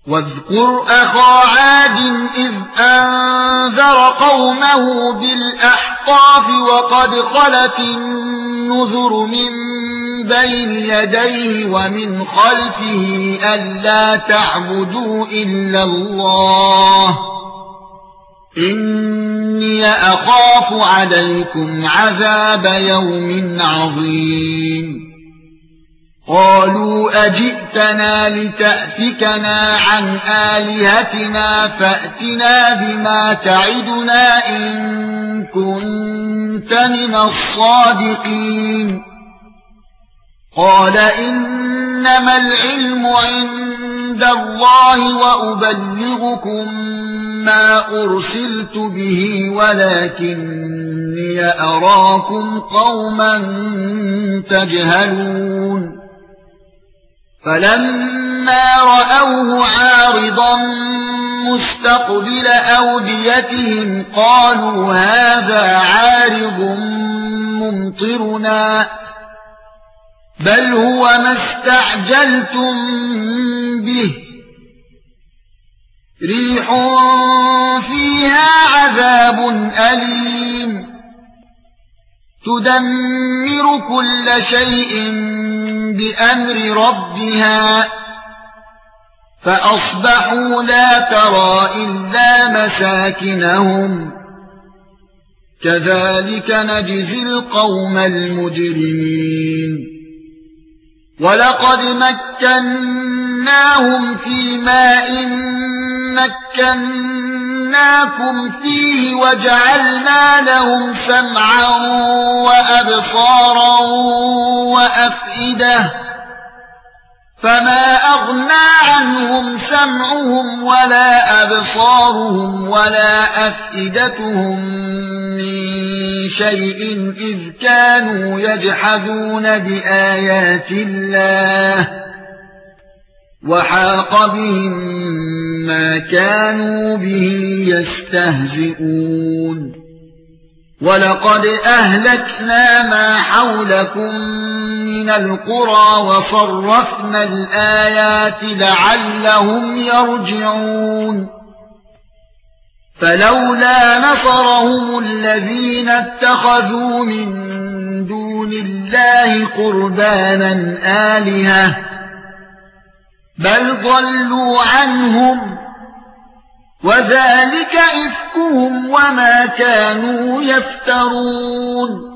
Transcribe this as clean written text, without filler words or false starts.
واذكر أخا عاد إذ أنذر قومه بالأحقاف وقد خلت النذر من بين يديه ومن خلفه ألا تعبدوا إلا الله إني أخاف عليكم عذاب يوم عظيم قالوا أجئتنا لتأفكنا عن آلهتنا فأتنا بما تعدنا إن كنت من الصادقين قال إنما العلم عند الله وأبلغكم ما أرسلت به ولكني أراكم قوما تجهلون فلما رأوه عارضا مستقبل أوديتهم قالوا هذا عارض ممطرنا بل هو ما استعجلتم به ريح فيها عذاب أليم تدمر كل شيء بأمر ربها فأصبحوا لا ترى إلا مساكنهم كذلك نجزي القوم المجرمين ولقد مكناهم في ماء مكناكم فيه وجعلنا لهم سمعا وأبصارا وأفئدة فما أغنى عنهم سمعهم ولا أبصارهم ولا أفئدتهم من شيء إذ كانوا يجحدون بآيات الله وحاق بهم ما كانوا به يستهزئون ولقد أهلكنا ما حولكم من القرى وصرفنا الآيات لعلهم يرجعون فلولا نصرهم الذين اتخذوا من دون الله قربانا آلهة بل ضلوا عنهم وذلك إفكهم وما كانوا يفترون